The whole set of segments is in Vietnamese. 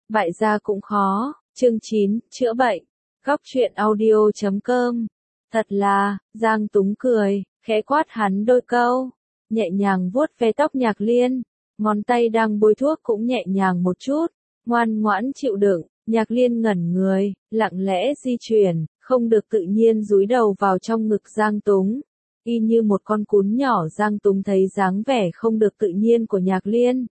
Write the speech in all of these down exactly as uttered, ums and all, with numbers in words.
bại gia cũng khó. Chương chín, chữa bệnh. Góc truyện audio chấm com. Thật là, Giang Túng cười, khẽ quát hắn đôi câu, nhẹ nhàng vuốt ve tóc Nhạc Liên, ngón tay đang bôi thuốc cũng nhẹ nhàng một chút, ngoan ngoãn chịu đựng. Nhạc Liên ngẩn người, lặng lẽ di chuyển, không được tự nhiên dúi đầu vào trong ngực Giang Túng. Y như một con cún nhỏ, Giang Túng thấy dáng vẻ không được tự nhiên của Nhạc Liên.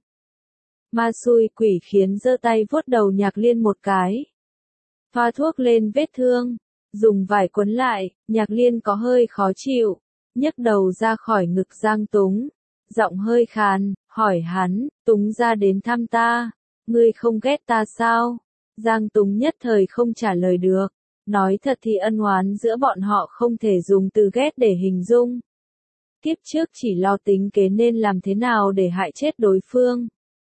Ma xui quỷ khiến giơ tay vuốt đầu Nhạc Liên một cái. Thoa thuốc lên vết thương, dùng vải quấn lại. Nhạc Liên có hơi khó chịu, nhấc đầu ra khỏi ngực Giang Túng, giọng hơi khàn, hỏi hắn, Túng ra đến thăm ta, ngươi không ghét ta sao? Giang Túng nhất thời không trả lời được, nói thật thì ân oán giữa bọn họ không thể dùng từ ghét để hình dung. Kiếp trước chỉ lo tính kế nên làm thế nào để hại chết đối phương,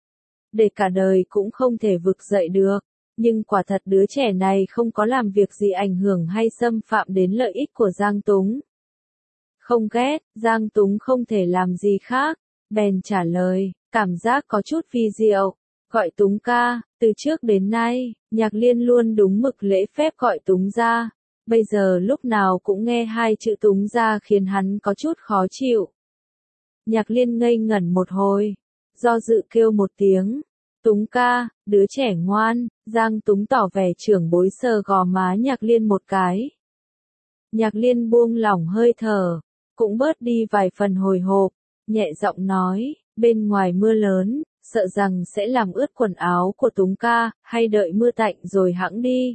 để cả đời cũng không thể vực dậy được, nhưng quả thật đứa trẻ này không có làm việc gì ảnh hưởng hay xâm phạm đến lợi ích của Giang Túng. Không ghét, Giang Túng không thể làm gì khác, bèn trả lời, cảm giác có chút vi diệu, gọi Túng ca. Từ trước đến nay, Nhạc Liên luôn đúng mực lễ phép gọi Túng ra, bây giờ lúc nào cũng nghe hai chữ Túng ra khiến hắn có chút khó chịu. Nhạc Liên ngây ngẩn một hồi, do dự kêu một tiếng, Túng ca, đứa trẻ ngoan. Giang Túng tỏ vẻ trưởng bối sờ gò má Nhạc Liên một cái. Nhạc Liên buông lỏng hơi thở, cũng bớt đi vài phần hồi hộp, nhẹ giọng nói, bên ngoài mưa lớn, sợ rằng sẽ làm ướt quần áo của Túng ca, hay đợi mưa tạnh rồi hẵng đi.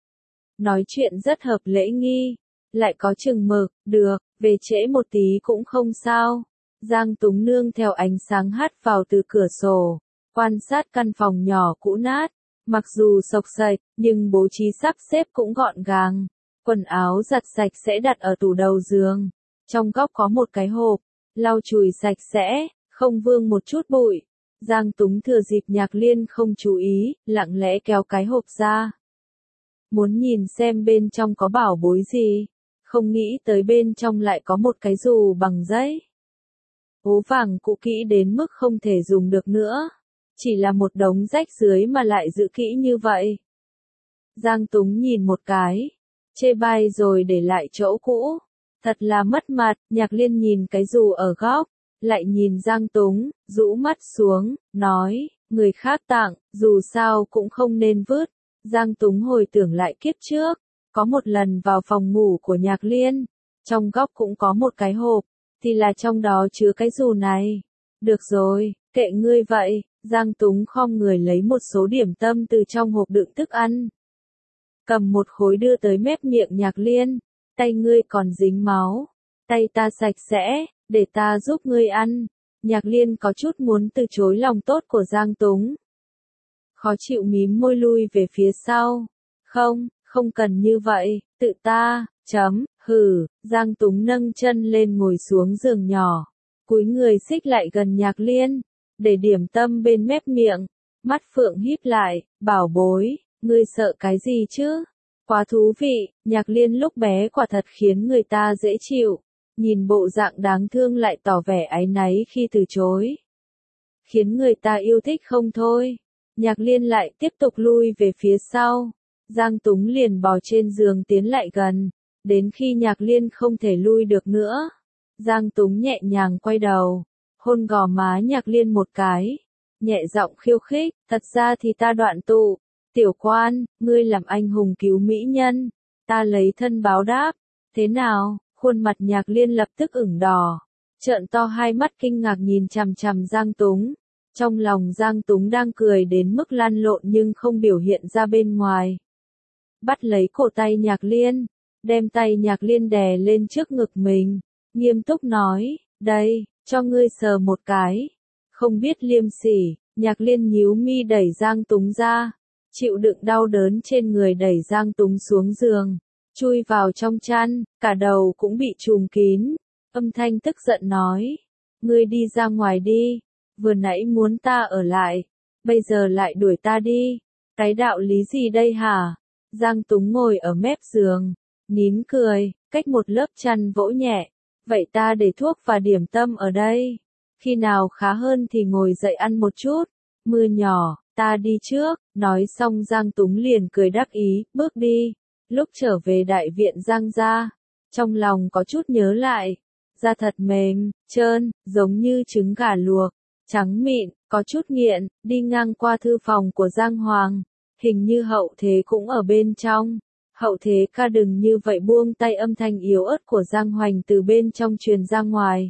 Nói chuyện rất hợp lễ nghi, lại có chừng mực, được, về trễ một tí cũng không sao. Giang Túng nương theo ánh sáng hắt vào từ cửa sổ, quan sát căn phòng nhỏ cũ nát, mặc dù xộc xệch, nhưng bố trí sắp xếp cũng gọn gàng. Quần áo giặt sạch sẽ đặt ở tủ đầu giường, trong góc có một cái hộp, lau chùi sạch sẽ, không vương một chút bụi. Giang Túng thừa dịp Nhạc Liên không chú ý, lặng lẽ kéo cái hộp ra. Muốn nhìn xem bên trong có bảo bối gì, không nghĩ tới bên trong lại có một cái dù bằng giấy. Ố vàng cũ kỹ đến mức không thể dùng được nữa, chỉ là một đống rách dưới mà lại giữ kỹ như vậy. Giang Túng nhìn một cái, chê bai rồi để lại chỗ cũ, thật là mất mặt. Nhạc Liên nhìn cái dù ở góc, lại nhìn Giang Túng, rũ mắt xuống, nói, người khác tặng, dù sao cũng không nên vứt. Giang Túng hồi tưởng lại kiếp trước, có một lần vào phòng ngủ của Nhạc Liên, trong góc cũng có một cái hộp, thì là trong đó chứa cái dù này. Được rồi, kệ ngươi vậy. Giang Túng khom người lấy một số điểm tâm từ trong hộp đựng thức ăn, cầm một khối đưa tới mép miệng Nhạc Liên, tay ngươi còn dính máu, tay ta sạch sẽ, để ta giúp ngươi ăn. Nhạc Liên có chút muốn từ chối lòng tốt của Giang Túng, khó chịu mím môi lui về phía sau, không, không cần như vậy, tự ta, chấm, hừ. Giang Túng nâng chân lên ngồi xuống giường nhỏ, cúi người xích lại gần Nhạc Liên, để điểm tâm bên mép miệng, mắt phượng híp lại, bảo bối, ngươi sợ cái gì chứ? Quá thú vị. Nhạc Liên lúc bé quả thật khiến người ta dễ chịu, nhìn bộ dạng đáng thương lại tỏ vẻ áy náy khi từ chối, khiến người ta yêu thích không thôi. Nhạc Liên lại tiếp tục lui về phía sau, Giang Túng liền bò trên giường tiến lại gần, đến khi Nhạc Liên không thể lui được nữa, Giang Túng nhẹ nhàng quay đầu, hôn gò má Nhạc Liên một cái, nhẹ giọng khiêu khích, thật ra thì ta đoạn tụ, tiểu quan, ngươi làm anh hùng cứu mỹ nhân, ta lấy thân báo đáp, thế nào? Khuôn mặt Nhạc Liên lập tức ửng đỏ, trợn to hai mắt kinh ngạc nhìn chằm chằm Giang Túng. Trong lòng Giang Túng đang cười đến mức lăn lộn nhưng không biểu hiện ra bên ngoài. Bắt lấy cổ tay Nhạc Liên, đem tay Nhạc Liên đè lên trước ngực mình, nghiêm túc nói, đây, cho ngươi sờ một cái. Không biết liêm sỉ, Nhạc Liên nhíu mi đẩy Giang Túng ra, chịu đựng đau đớn trên người đẩy Giang Túng xuống giường, chui vào trong chăn, cả đầu cũng bị trùm kín, âm thanh tức giận nói, ngươi đi ra ngoài đi, vừa nãy muốn ta ở lại, bây giờ lại đuổi ta đi, cái đạo lý gì đây hả? Giang Túng ngồi ở mép giường, nín cười, cách một lớp chăn vỗ nhẹ, vậy ta để thuốc và điểm tâm ở đây, khi nào khá hơn thì ngồi dậy ăn một chút, mưa nhỏ, ta đi trước, nói xong Giang Túng liền cười đắc ý, bước đi. Lúc trở về đại viện Giang gia, trong lòng có chút nhớ lại, da thật mềm, trơn, giống như trứng gà luộc, trắng mịn, có chút nghiện, đi ngang qua thư phòng của Giang Hoàng, hình như Hậu Thế cũng ở bên trong. Hậu Thế ca đừng như vậy, buông tay, âm thanh yếu ớt của Giang Hoành từ bên trong truyền ra ngoài.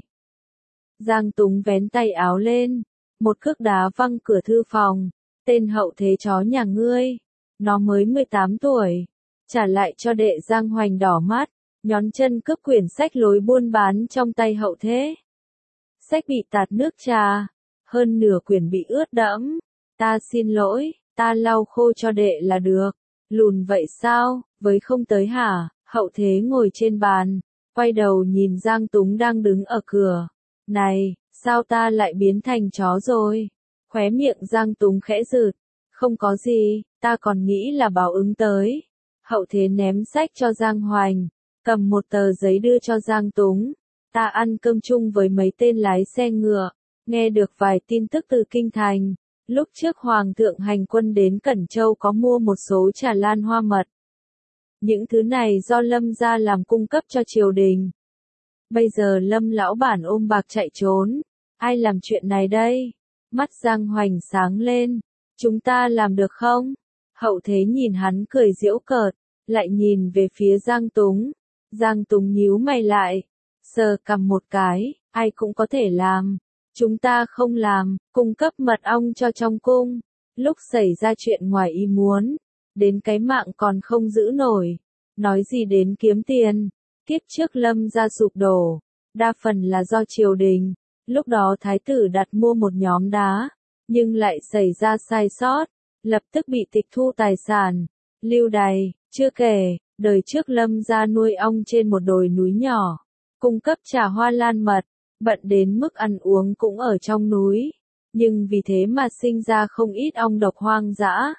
Giang Túng vén tay áo lên, một cước đá văng cửa thư phòng, tên Hậu Thế chó nhà ngươi, nó mới mười tám tuổi, trả lại cho đệ. Giang Hoành đỏ mắt, nhón chân cướp quyển sách lối buôn bán trong tay Hậu Thế. Sách bị tạt nước trà, hơn nửa quyển bị ướt đẫm. Ta xin lỗi, ta lau khô cho đệ là được. Lùn vậy sao, với không tới hả? Hậu Thế ngồi trên bàn, quay đầu nhìn Giang Túng đang đứng ở cửa. Này, sao ta lại biến thành chó rồi? Khóe miệng Giang Túng khẽ rụt. Không có gì, ta còn nghĩ là báo ứng tới. Hậu Thế ném sách cho Giang Hoành, cầm một tờ giấy đưa cho Giang Túng. Ta ăn cơm chung với mấy tên lái xe ngựa, nghe được vài tin tức từ kinh thành. Lúc trước Hoàng thượng hành quân đến Cẩn Châu có mua một số trà lan hoa mật. Những thứ này do Lâm gia làm cung cấp cho triều đình. Bây giờ Lâm lão bản ôm bạc chạy trốn. Ai làm chuyện này đây? Mắt Giang Hoành sáng lên. Chúng ta làm được không? Hậu Thế nhìn hắn cười giễu cợt, lại nhìn về phía Giang Túng. Giang Túng nhíu mày lại, sờ cằm một cái, ai cũng có thể làm. Chúng ta không làm, cung cấp mật ong cho trong cung. Lúc xảy ra chuyện ngoài ý muốn, đến cái mạng còn không giữ nổi. Nói gì đến kiếm tiền, kiếp trước Lâm gia sụp đổ, đa phần là do triều đình. Lúc đó thái tử đặt mua một nhóm đá, nhưng lại xảy ra sai sót, lập tức bị tịch thu tài sản, lưu đày. Chưa kể, đời trước Lâm gia nuôi ong trên một đồi núi nhỏ, cung cấp trà hoa lan mật, bận đến mức ăn uống cũng ở trong núi, nhưng vì thế mà sinh ra không ít ong độc hoang dã.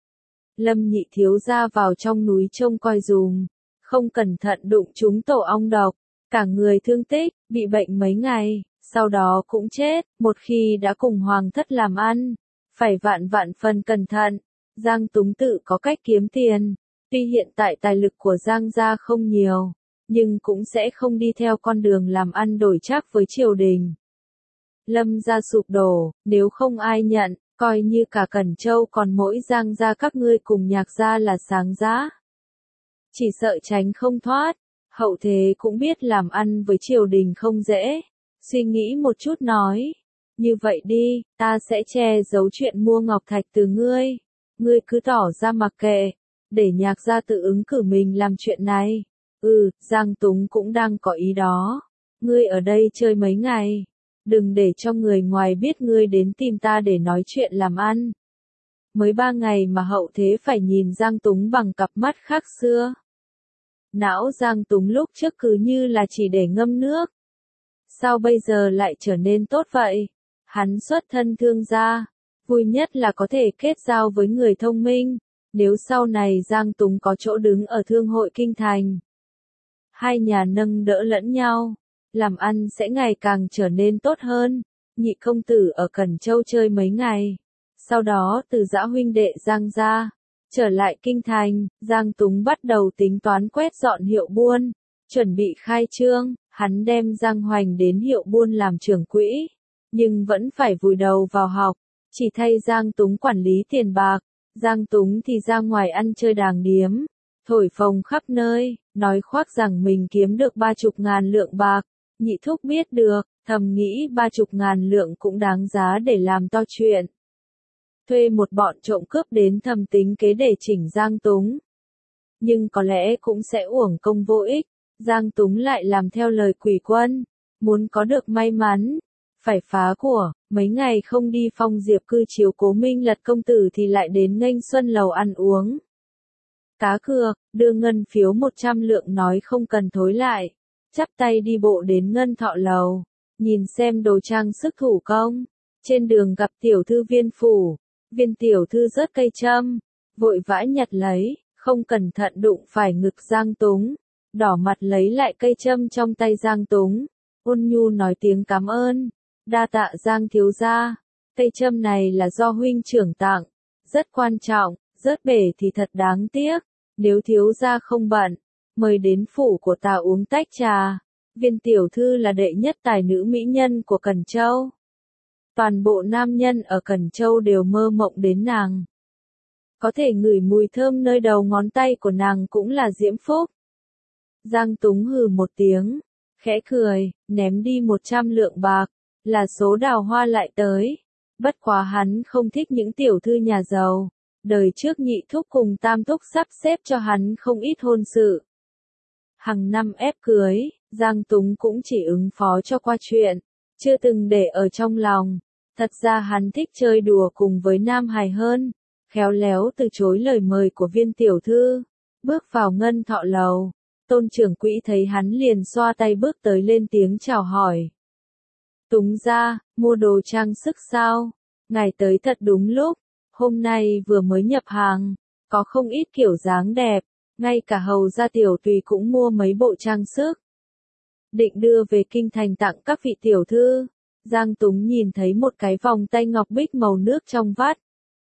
Lâm nhị thiếu gia vào trong núi trông coi dùm, không cẩn thận đụng trúng tổ ong độc, cả người thương tích, bị bệnh mấy ngày, sau đó cũng chết. Một khi đã cùng hoàng thất làm ăn, phải vạn vạn phần cẩn thận. Giang Túng tự có cách kiếm tiền, tuy hiện tại tài lực của Giang gia không nhiều, nhưng cũng sẽ không đi theo con đường làm ăn đổi trác với triều đình. Lâm gia sụp đổ, nếu không ai nhận, coi như cả Cẩn Châu còn mỗi Giang gia các ngươi cùng Nhạc gia là sáng giá. Chỉ sợ tránh không thoát. Hậu Thế cũng biết làm ăn với triều đình không dễ, suy nghĩ một chút nói, như vậy đi, ta sẽ che giấu chuyện mua ngọc thạch từ ngươi, ngươi cứ tỏ ra mặc kệ, để Nhạc gia tự ứng cử mình làm chuyện này. Ừ, Giang Túng cũng đang có ý đó. Ngươi ở đây chơi mấy ngày, đừng để cho người ngoài biết ngươi đến tìm ta để nói chuyện làm ăn. Mới ba ngày mà Hậu Thế phải nhìn Giang Túng bằng cặp mắt khác xưa. Não Giang Túng lúc trước cứ như là chỉ để ngâm nước. Sao bây giờ lại trở nên tốt vậy? Hắn xuất thân thương gia, vui nhất là có thể kết giao với người thông minh. Nếu sau này Giang Túng có chỗ đứng ở thương hội kinh thành, hai nhà nâng đỡ lẫn nhau, làm ăn sẽ ngày càng trở nên tốt hơn. Nhị công tử ở Cẩn Châu chơi mấy ngày, sau đó từ Dã huynh đệ Giang gia trở lại kinh thành. Giang Túng bắt đầu tính toán quét dọn hiệu buôn, chuẩn bị khai trương. Hắn đem Giang Hoành đến hiệu buôn làm trưởng quỹ, nhưng vẫn phải vùi đầu vào học, chỉ thay Giang Túng quản lý tiền bạc. Giang Túng thì ra ngoài ăn chơi đàng điếm, thổi phồng khắp nơi, nói khoác rằng mình kiếm được ba chục ngàn lượng bạc. Nhị thúc biết được, thầm nghĩ ba chục ngàn lượng cũng đáng giá để làm to chuyện. Thuê một bọn trộm cướp đến thầm tính kế để chỉnh Giang Túng. Nhưng có lẽ cũng sẽ uổng công vô ích. Giang Túng lại làm theo lời quỷ quân, muốn có được may mắn, phải phá của. Mấy ngày không đi Phong Diệp cư chiếu cố Minh Lật công tử thì lại đến nghênh xuân lầu ăn uống. Cá cược, đưa ngân phiếu một trăm lượng nói không cần thối lại, chắp tay đi bộ đến Ngân Thọ lầu, nhìn xem đồ trang sức thủ công. Trên đường gặp tiểu thư Viên phủ, Viên tiểu thư rớt cây châm, vội vã nhặt lấy, không cẩn thận đụng phải ngực Giang Túng, đỏ mặt lấy lại cây châm trong tay Giang Túng, ôn nhu nói tiếng cảm ơn, đa tạ Giang thiếu gia, cây châm này là do huynh trưởng tặng, rất quan trọng, rớt bể thì thật đáng tiếc, nếu thiếu gia không bận, mời đến phủ của ta uống tách trà. Viên tiểu thư là đệ nhất tài nữ mỹ nhân của Cẩn Châu. Toàn bộ nam nhân ở Cẩn Châu đều mơ mộng đến nàng. Có thể ngửi mùi thơm nơi đầu ngón tay của nàng cũng là diễm phúc. Giang Túng hừ một tiếng, khẽ cười, ném đi một trăm lượng bạc, là số Đào Hoa lại tới. Bất quá hắn không thích những tiểu thư nhà giàu, đời trước nhị thúc cùng tam thúc sắp xếp cho hắn không ít hôn sự. Hằng năm ép cưới, Giang Túng cũng chỉ ứng phó cho qua chuyện, chưa từng để ở trong lòng. Thật ra hắn thích chơi đùa cùng với nam hài hơn, khéo léo từ chối lời mời của viên tiểu thư. Bước vào ngân thọ lầu, Tôn trưởng quỹ thấy hắn liền xoa tay bước tới lên tiếng chào hỏi. Túng gia, mua đồ trang sức sao? Ngài tới thật đúng lúc, hôm nay vừa mới nhập hàng, có không ít kiểu dáng đẹp, ngay cả hầu gia tiểu tùy cũng mua mấy bộ trang sức. Định đưa về kinh thành tặng các vị tiểu thư. Giang Túng nhìn thấy một cái vòng tay ngọc bích màu nước trong vắt,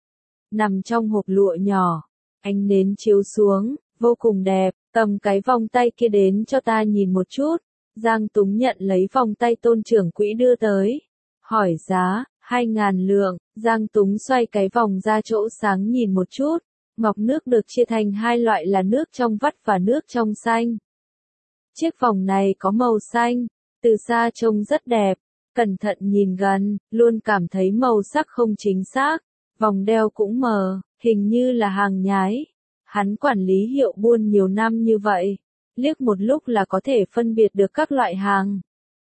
nằm trong hộp lụa nhỏ, ánh nến chiếu xuống, vô cùng đẹp, cầm cái vòng tay kia đến cho ta nhìn một chút. Giang Túng nhận lấy vòng tay Tôn trưởng quỹ đưa tới, hỏi giá, hai ngàn lượng. Giang Túng xoay cái vòng ra chỗ sáng nhìn một chút, ngọc nước được chia thành hai loại là nước trong vắt và nước trong xanh. Chiếc vòng này có màu xanh, từ xa trông rất đẹp, cẩn thận nhìn gần, luôn cảm thấy màu sắc không chính xác, vòng đeo cũng mờ, hình như là hàng nhái. Hắn quản lý hiệu buôn nhiều năm như vậy, liếc một lúc là có thể phân biệt được các loại hàng.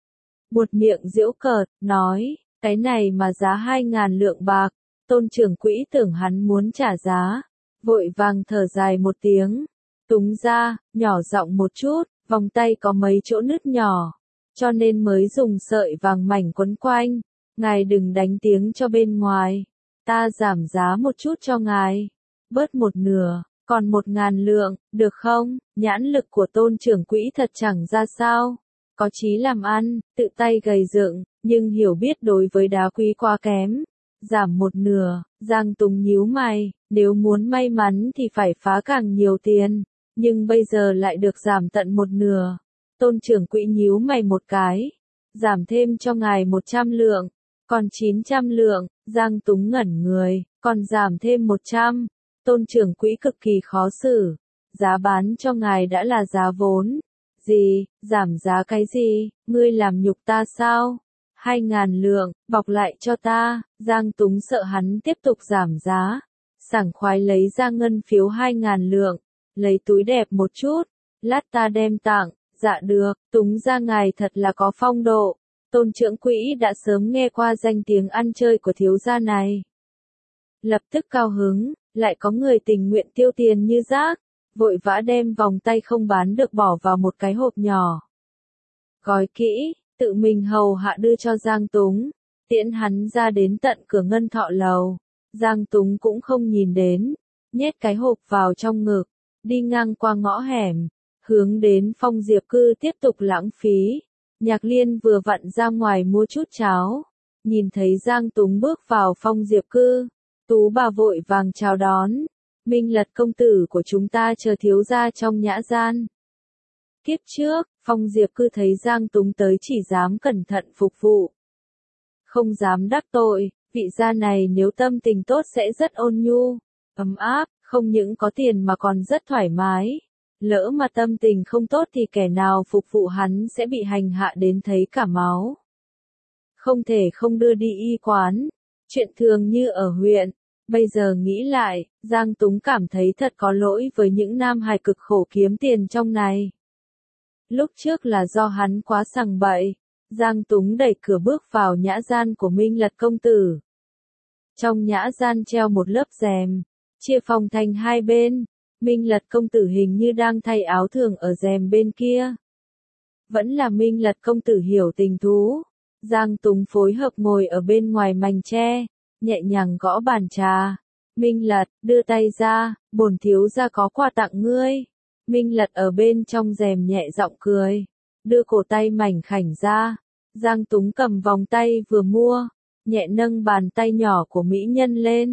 Buột miệng giễu cợt, nói, cái này mà giá hai ngàn lượng bạc. Tôn trưởng quỹ tưởng hắn muốn trả giá, vội vàng thở dài một tiếng. Túng ra, nhỏ giọng một chút, vòng tay có mấy chỗ nứt nhỏ, cho nên mới dùng sợi vàng mảnh quấn quanh. Ngài đừng đánh tiếng cho bên ngoài, ta giảm giá một chút cho ngài, bớt một nửa, còn một ngàn lượng, được không? Nhãn lực của Tôn trưởng quỹ thật chẳng ra sao, có chí làm ăn, tự tay gầy dựng, nhưng hiểu biết đối với đá quý quá kém. Giảm một nửa, Giang Túng nhíu mày, nếu muốn may mắn thì phải phá càng nhiều tiền, nhưng bây giờ lại được giảm tận một nửa. Tôn trưởng quỹ nhíu mày một cái, giảm thêm cho ngài một trăm lượng, còn chín trăm lượng. Giang Túng ngẩn người, còn giảm thêm một trăm. Tôn trưởng quỹ cực kỳ khó xử, giá bán cho ngài đã là giá vốn. Gì, giảm giá cái gì, ngươi làm nhục ta sao? Hai ngàn lượng, bọc lại cho ta. Giang Túng sợ hắn tiếp tục giảm giá, sảng khoái lấy ra ngân phiếu hai ngàn lượng, lấy túi đẹp một chút, lát ta đem tặng. Dạ được, Túng ra ngài thật là có phong độ. Tôn trưởng quỹ đã sớm nghe qua danh tiếng ăn chơi của thiếu gia này, lập tức cao hứng, lại có người tình nguyện tiêu tiền như rác, vội vã đem vòng tay không bán được bỏ vào một cái hộp nhỏ, gói kỹ, tự mình hầu hạ đưa cho Giang Túng, tiễn hắn ra đến tận cửa ngân thọ lầu. Giang Túng cũng không nhìn đến, nhét cái hộp vào trong ngực, đi ngang qua ngõ hẻm, hướng đến Phong Diệp Cư tiếp tục lãng phí. Nhạc Liên vừa vặn ra ngoài mua chút cháo, nhìn thấy Giang Túng bước vào Phong Diệp Cư, tú bà vội vàng chào đón. Minh Lật công tử của chúng ta chờ thiếu gia trong nhã gian. Kiếp trước, Phong Diệp Cư thấy Giang Túng tới chỉ dám cẩn thận phục vụ, không dám đắc tội. Vị gia này nếu tâm tình tốt sẽ rất ôn nhu, ấm áp, không những có tiền mà còn rất thoải mái. Lỡ mà tâm tình không tốt thì kẻ nào phục vụ hắn sẽ bị hành hạ đến thấy cả máu. Không thể không đưa đi y quán, chuyện thường như ở huyện. Bây giờ nghĩ lại, Giang Túng cảm thấy thật có lỗi với những nam hài cực khổ kiếm tiền trong này. Lúc trước là do hắn quá sằng bậy. Giang Túng đẩy cửa bước vào nhã gian của Minh Lật công tử. Trong nhã gian treo một lớp rèm, chia phòng thành hai bên. Minh Lật công tử hình như đang thay áo thường ở rèm bên kia. Vẫn là Minh Lật công tử hiểu tình thú. Giang Túng phối hợp ngồi ở bên ngoài mành tre, nhẹ nhàng gõ bàn trà. Minh Lật, đưa tay ra, bổn thiếu gia có quà tặng ngươi. Minh Lật ở bên trong rèm nhẹ giọng cười, đưa cổ tay mảnh khảnh ra. Giang Túng cầm vòng tay vừa mua, nhẹ nâng bàn tay nhỏ của mỹ nhân lên,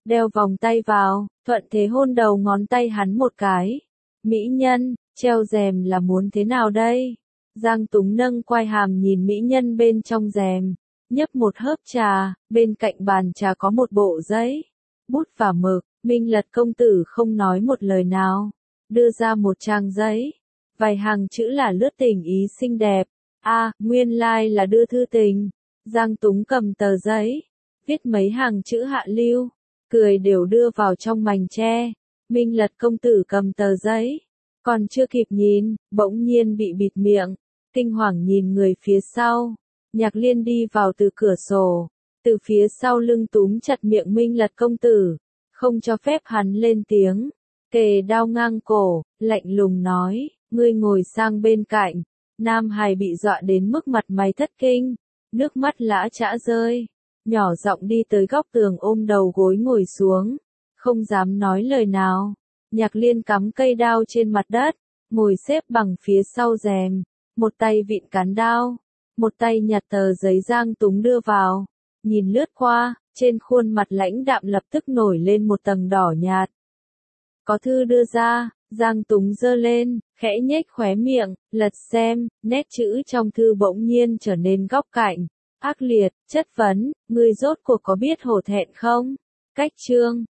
đeo vòng tay vào, thuận thế hôn đầu ngón tay hắn một cái. Mỹ nhân, treo rèm là muốn thế nào đây? Giang Túng nâng quai hàm nhìn mỹ nhân bên trong rèm, nhấp một hớp trà, bên cạnh bàn trà có một bộ giấy, bút và mực, Minh Lật công tử không nói một lời nào, đưa ra một trang giấy, vài hàng chữ là lướt tình ý xinh đẹp, a, à, nguyên lai là đưa thư tình. Giang Túng cầm tờ giấy, viết mấy hàng chữ hạ lưu, cười đều đưa vào trong mành tre. Minh Lật công tử cầm tờ giấy, còn chưa kịp nhìn, bỗng nhiên bị bịt miệng, kinh hoàng nhìn người phía sau. Nhạc Liên đi vào từ cửa sổ, từ phía sau lưng túm chặt miệng Minh Lật công tử, không cho phép hắn lên tiếng, kề đao ngang cổ, lạnh lùng nói, ngươi ngồi sang bên cạnh. Nam Hải bị dọa đến mức mặt mày thất kinh, nước mắt lã chã rơi, nhỏ giọng đi tới góc tường ôm đầu gối ngồi xuống, không dám nói lời nào. Nhạc Liên cắm cây đao trên mặt đất, ngồi xếp bằng phía sau rèm, một tay vịn cán đao, một tay nhặt tờ giấy Giang Túng đưa vào, nhìn lướt qua, trên khuôn mặt lãnh đạm lập tức nổi lên một tầng đỏ nhạt. Có thư đưa ra, Giang Túng giơ lên, khẽ nhếch khóe miệng, lật xem, nét chữ trong thư bỗng nhiên trở nên góc cạnh, ác liệt, chất vấn, ngươi rốt cuộc có biết hổ thẹn không? Cách chương